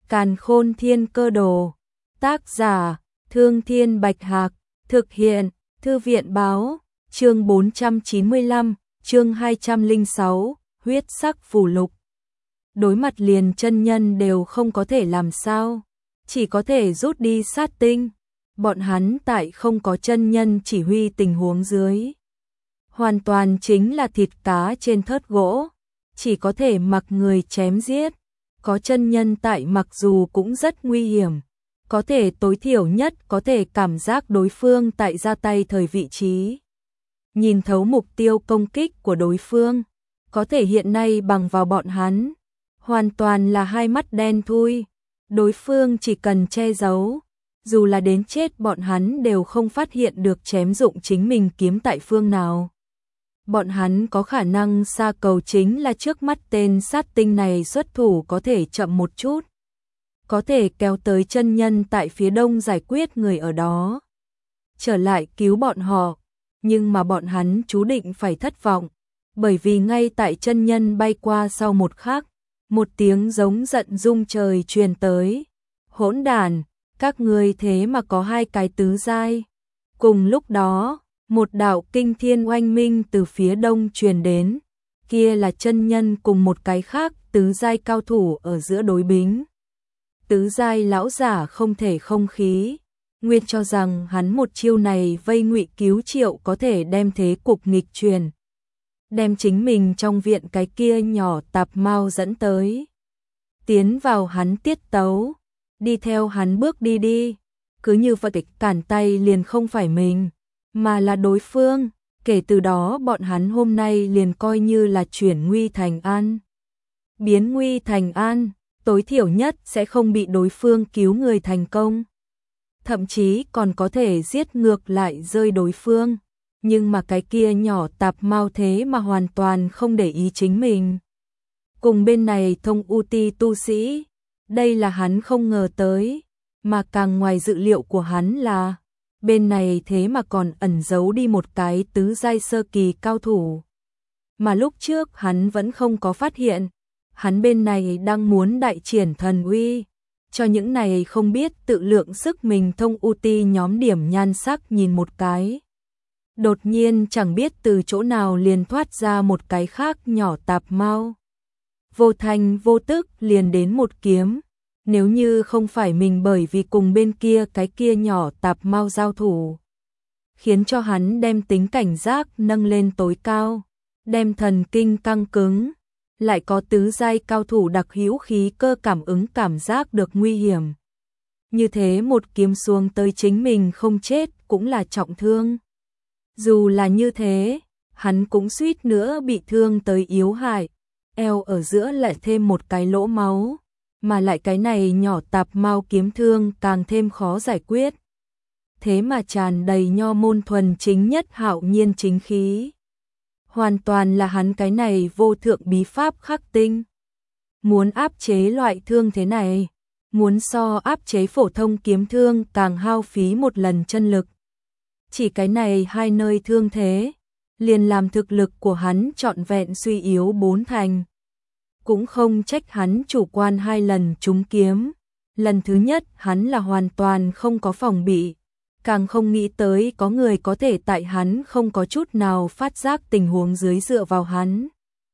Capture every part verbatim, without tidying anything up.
Càn Khôn Thiên Cơ Đồ. Tác giả: Thương Thiên Bạch Hạc. Thực hiện: Thư viện báo. Chương bốn trăm chín mươi lăm, chương hai trăm lẻ sáu, huyết sắc phù lục. Đối mặt liền chân nhân đều không có thể làm sao, chỉ có thể rút đi sát tinh. Bọn hắn tại không có chân nhân chỉ huy tình huống dưới, hoàn toàn chính là thịt cá trên thớt gỗ, chỉ có thể mặc người chém giết. Có chân nhân tại mặc dù cũng rất nguy hiểm, có thể tối thiểu nhất có thể cảm giác đối phương tại ra tay thời vị trí, nhìn thấu mục tiêu công kích của đối phương. Có thể hiện nay bằng vào bọn hắn, hoàn toàn là hai mắt đen thui. Đối phương chỉ cần che giấu, dù là đến chết bọn hắn đều không phát hiện được chém dụng chính mình kiếm tại phương nào. Bọn hắn có khả năng xa cầu chính là trước mắt tên sát tinh này xuất thủ có thể chậm một chút, có thể kéo tới chân nhân tại phía đông giải quyết người ở đó, trở lại cứu bọn họ. Nhưng mà bọn hắn chú định phải thất vọng, bởi vì ngay tại chân nhân bay qua sau một khắc, một tiếng giống giận rung trời truyền tới. Hỗn đản, các ngươi thế mà có hai cái tứ giai. Cùng lúc đó, một đạo kinh thiên oanh minh từ phía đông truyền đến, kia là chân nhân cùng một cái khác tứ giai cao thủ ở giữa đối bính. Tứ giai lão giả không thể không khí, nguyên cho rằng hắn một chiêu này vây ngụy cứu triệu có thể đem thế cục nghịch truyền, đem chính mình trong viện cái kia nhỏ tạp mau dẫn tới, tiến vào hắn tiết tấu, đi theo hắn bước đi đi. Cứ như vậy cản tay liền không phải mình, mà là đối phương. Kể từ đó bọn hắn hôm nay liền coi như là chuyển nguy thành an. Biến nguy thành an, tối thiểu nhất sẽ không bị đối phương cứu người thành công, thậm chí còn có thể giết ngược lại rơi đối phương. Nhưng mà cái kia nhỏ tạp mau thế mà hoàn toàn không để ý chính mình, cùng bên này thông u ti tu sĩ. Đây là hắn không ngờ tới, mà càng ngoài dự liệu của hắn là bên này thế mà còn ẩn giấu đi một cái tứ giai sơ kỳ cao thủ, mà lúc trước hắn vẫn không có phát hiện. Hắn bên này đang muốn đại triển thần uy, cho những này không biết tự lượng sức mình thông u ti nhóm điểm nhan sắc nhìn một cái. Đột nhiên chẳng biết từ chỗ nào liền thoát ra một cái khác nhỏ tạp mau, vô thành vô tức liền đến một kiếm. Nếu như không phải mình bởi vì cùng bên kia cái kia nhỏ tạp mau giao thủ, khiến cho hắn đem tính cảnh giác nâng lên tối cao, đem thần kinh căng cứng, lại có tứ giai cao thủ đặc hữu khí cơ cảm ứng cảm giác được nguy hiểm, như thế một kiếm xuống tới chính mình không chết cũng là trọng thương. Dù là như thế, hắn cũng suýt nữa bị thương tới yếu hại, eo ở giữa lại thêm một cái lỗ máu, mà lại cái này nhỏ tạp mau kiếm thương càng thêm khó giải quyết. Thế mà tràn đầy nho môn thuần chính nhất hạo nhiên chính khí, hoàn toàn là hắn cái này vô thượng bí pháp khắc tinh. Muốn áp chế loại thương thế này, muốn so áp chế phổ thông kiếm thương càng hao phí một lần chân lực. Chỉ cái này hai nơi thương thế, liền làm thực lực của hắn trọn vẹn suy yếu bốn thành. Cũng không trách hắn chủ quan hai lần trúng kiếm. Lần thứ nhất hắn là hoàn toàn không có phòng bị, càng không nghĩ tới có người có thể tại hắn không có chút nào phát giác tình huống dưới dựa vào hắn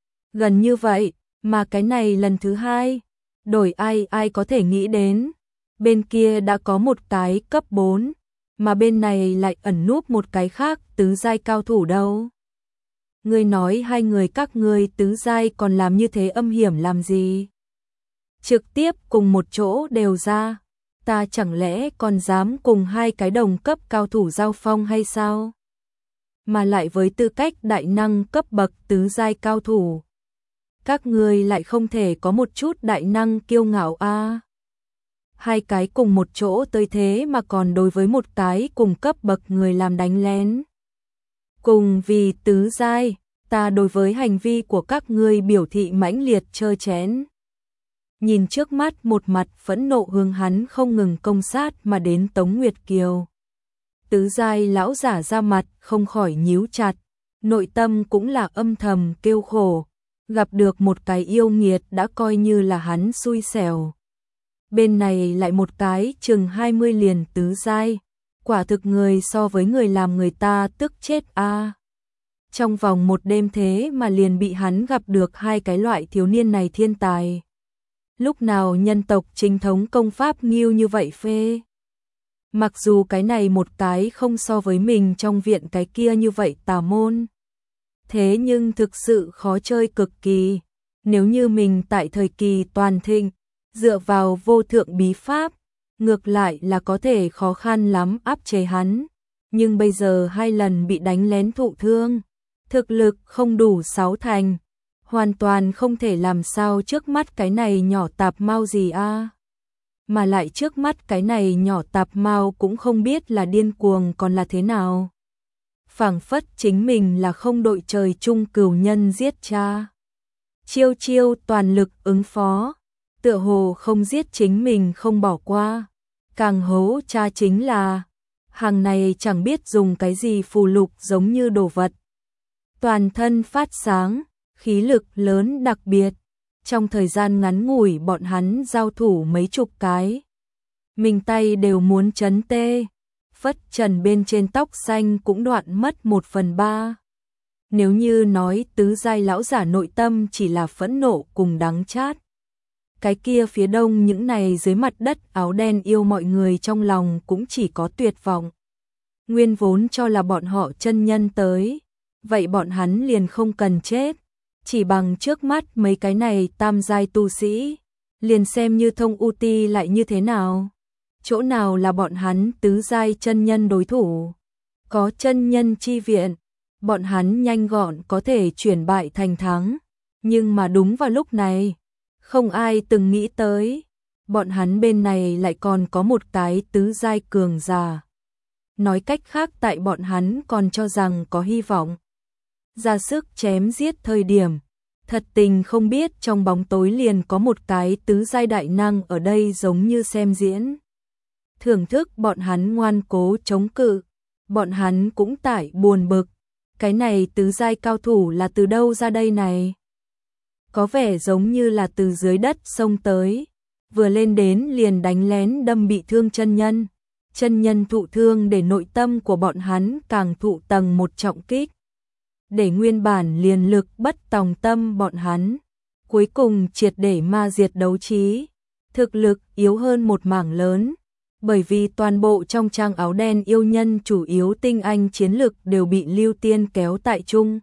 gần như vậy. Mà cái này lần thứ hai, đổi ai ai có thể nghĩ đến, bên kia đã có một cái cấp bốn, mà bên này lại ẩn núp một cái khác tứ giai cao thủ đâu. Ngươi nói hai người các ngươi tứ giai còn làm như thế âm hiểm làm gì? Trực tiếp cùng một chỗ đều ra, ta chẳng lẽ còn dám cùng hai cái đồng cấp cao thủ giao phong hay sao? Mà lại với tư cách đại năng cấp bậc tứ giai cao thủ, các ngươi lại không thể có một chút đại năng kiêu ngạo a? À? Hai cái cùng một chỗ tới thế mà còn đối với một cái cùng cấp bậc người làm đánh lén. Cùng vì tứ giai, ta đối với hành vi của các ngươi biểu thị mãnh liệt trơ chẽn. Nhìn trước mắt một mặt phẫn nộ hướng hắn không ngừng công sát mà đến Tống Nguyệt Kiều, tứ giai lão giả ra mặt không khỏi nhíu chặt, nội tâm cũng là âm thầm kêu khổ, gặp được một cái yêu nghiệt đã coi như là hắn xui xẻo. bên này lại một cái chừng hai mươi liền tứ giai, quả thực người so với người làm người ta tức chết a. À. Trong vòng một đêm thế mà liền bị hắn gặp được hai cái loại thiếu niên này thiên tài. Lúc nào nhân tộc chính thống công pháp nghiêu như vậy phê. Mặc dù cái này một cái không so với mình trong viện cái kia như vậy tà môn. Thế nhưng thực sự khó chơi cực kỳ. Nếu như mình tại thời kỳ toàn thịnh, dựa vào vô thượng bí pháp, ngược lại là có thể khó khăn lắm áp chế hắn. Nhưng bây giờ hai lần bị đánh lén thụ thương, thực lực không đủ sáu thành, hoàn toàn không thể làm sao trước mắt cái này nhỏ tạp mau gì a. À. Mà lại trước mắt cái này nhỏ tạp mau cũng không biết là điên cuồng còn là thế nào. Phảng phất chính mình là không đội trời chung cửu nhân giết cha. Chiêu chiêu toàn lực ứng phó, tựa hồ không giết chính mình không bỏ qua. Càng hố cha chính là, hàng này chẳng biết dùng cái gì phù lục giống như đồ vật. Toàn thân phát sáng, khí lực lớn đặc biệt. Trong thời gian ngắn ngủi bọn hắn giao thủ mấy chục cái. Mình tay đều muốn chấn tê. Phất trần bên trên tóc xanh cũng đoạn mất một phần ba. Nếu như nói tứ giai lão giả nội tâm chỉ là phẫn nộ cùng đắng chát. Cái kia phía đông những này dưới mặt đất áo đen yêu mọi người trong lòng cũng chỉ có tuyệt vọng. Nguyên vốn cho là bọn họ chân nhân tới. Vậy bọn hắn liền không cần chết. Chỉ bằng trước mắt mấy cái này tam giai tu sĩ. Liền xem như thông u ti lại như thế nào. Chỗ nào là bọn hắn tứ giai chân nhân đối thủ. Có chân nhân chi viện. Bọn hắn nhanh gọn có thể chuyển bại thành thắng. Nhưng mà đúng vào lúc này. Không ai từng nghĩ tới. Bọn hắn bên này lại còn có một cái tứ giai cường giả. Nói cách khác tại bọn hắn còn cho rằng có hy vọng. Ra sức chém giết thời điểm. Thật tình không biết trong bóng tối liền có một cái tứ giai đại năng ở đây giống như xem diễn. Thưởng thức bọn hắn ngoan cố chống cự. Bọn hắn cũng tải buồn bực. Cái này tứ giai cao thủ là từ đâu ra đây này? Có vẻ giống như là từ dưới đất xông tới. Vừa lên đến liền đánh lén đâm bị thương chân nhân. Chân nhân thụ thương để nội tâm của bọn hắn càng thụ tầng một trọng kích. Để nguyên bản liền lực bất tòng tâm bọn hắn. Cuối cùng triệt để ma diệt đấu trí. Thực lực yếu hơn một mảng lớn. Bởi vì toàn bộ trong trang áo đen yêu nhân chủ yếu tinh anh chiến lực đều bị Lưu Tiên kéo tại chung.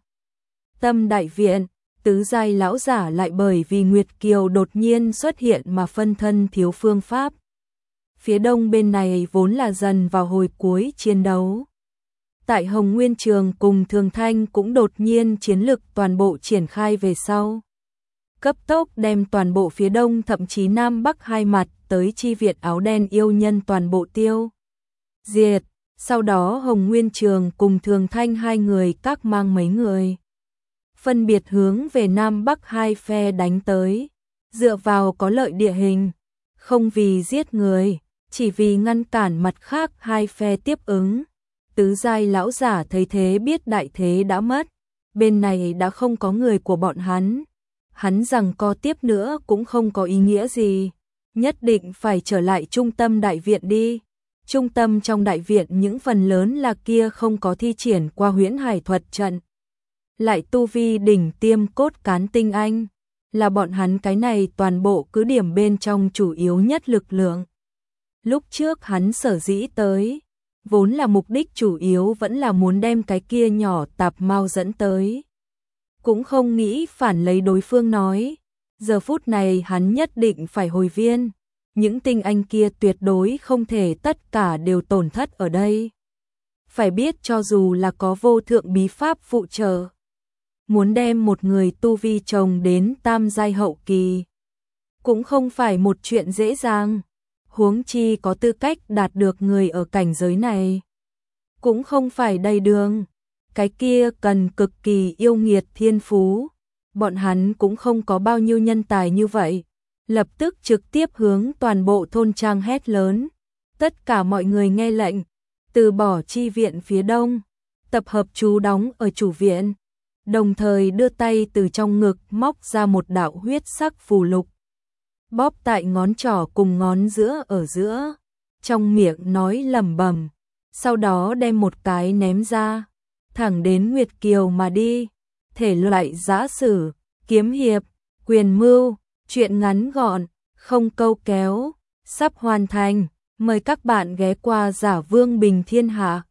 Tâm đại viện, tứ giai lão giả lại bởi vì Nguyệt Kiều đột nhiên xuất hiện mà phân thân thiếu phương pháp. Phía đông bên này vốn là dần vào hồi cuối chiến đấu. Tại Hồng Nguyên Trường cùng Thường Thanh cũng đột nhiên chiến lực toàn bộ triển khai về sau. Cấp tốc đem toàn bộ phía đông thậm chí nam bắc hai mặt tới chi viện áo đen yêu nhân toàn bộ tiêu. Diệt, sau đó Hồng Nguyên Trường cùng Thường Thanh hai người các mang mấy người. Phân biệt hướng về nam bắc hai phe đánh tới. Dựa vào có lợi địa hình. Không vì giết người, chỉ vì ngăn cản mặt khác hai phe tiếp ứng. Tứ giai lão giả thấy thế biết đại thế đã mất. Bên này đã không có người của bọn hắn. Hắn rằng co tiếp nữa cũng không có ý nghĩa gì. Nhất định phải trở lại trung tâm đại viện đi. Trung tâm trong đại viện những phần lớn là kia không có thi triển qua huyễn hải thuật trận. Lại tu vi đỉnh tiêm cốt cán tinh anh. Là bọn hắn cái này toàn bộ cứ điểm bên trong chủ yếu nhất lực lượng. Lúc trước hắn sở dĩ tới. Vốn là mục đích chủ yếu vẫn là muốn đem cái kia nhỏ tạp mau dẫn tới. Cũng không nghĩ phản lấy đối phương nói. Giờ phút này hắn nhất định phải hồi viên. Những tinh anh kia tuyệt đối không thể tất cả đều tổn thất ở đây. Phải biết cho dù là có vô thượng bí pháp phụ trợ. Muốn đem một người tu vi trồng đến tam giai hậu kỳ. Cũng không phải một chuyện dễ dàng. Huống chi có tư cách đạt được người ở cảnh giới này. Cũng không phải đầy đường. Cái kia cần cực kỳ yêu nghiệt thiên phú. Bọn hắn cũng không có bao nhiêu nhân tài như vậy. Lập tức trực tiếp hướng toàn bộ thôn trang hét lớn. Tất cả mọi người nghe lệnh. Từ bỏ chi viện phía đông. Tập hợp trú đóng ở chủ viện. Đồng thời đưa tay từ trong ngực móc ra một đạo huyết sắc phù lục. bóp tại ngón trỏ cùng ngón giữa ở giữa, trong miệng nói lẩm bẩm, sau đó đem một cái ném ra, thẳng đến Nguyệt Kiều mà đi. Thể loại giã sử, kiếm hiệp, quyền mưu, truyện ngắn gọn, không câu kéo, sắp hoàn thành. Mời các bạn ghé qua Giả Vương Bình Thiên Hạ.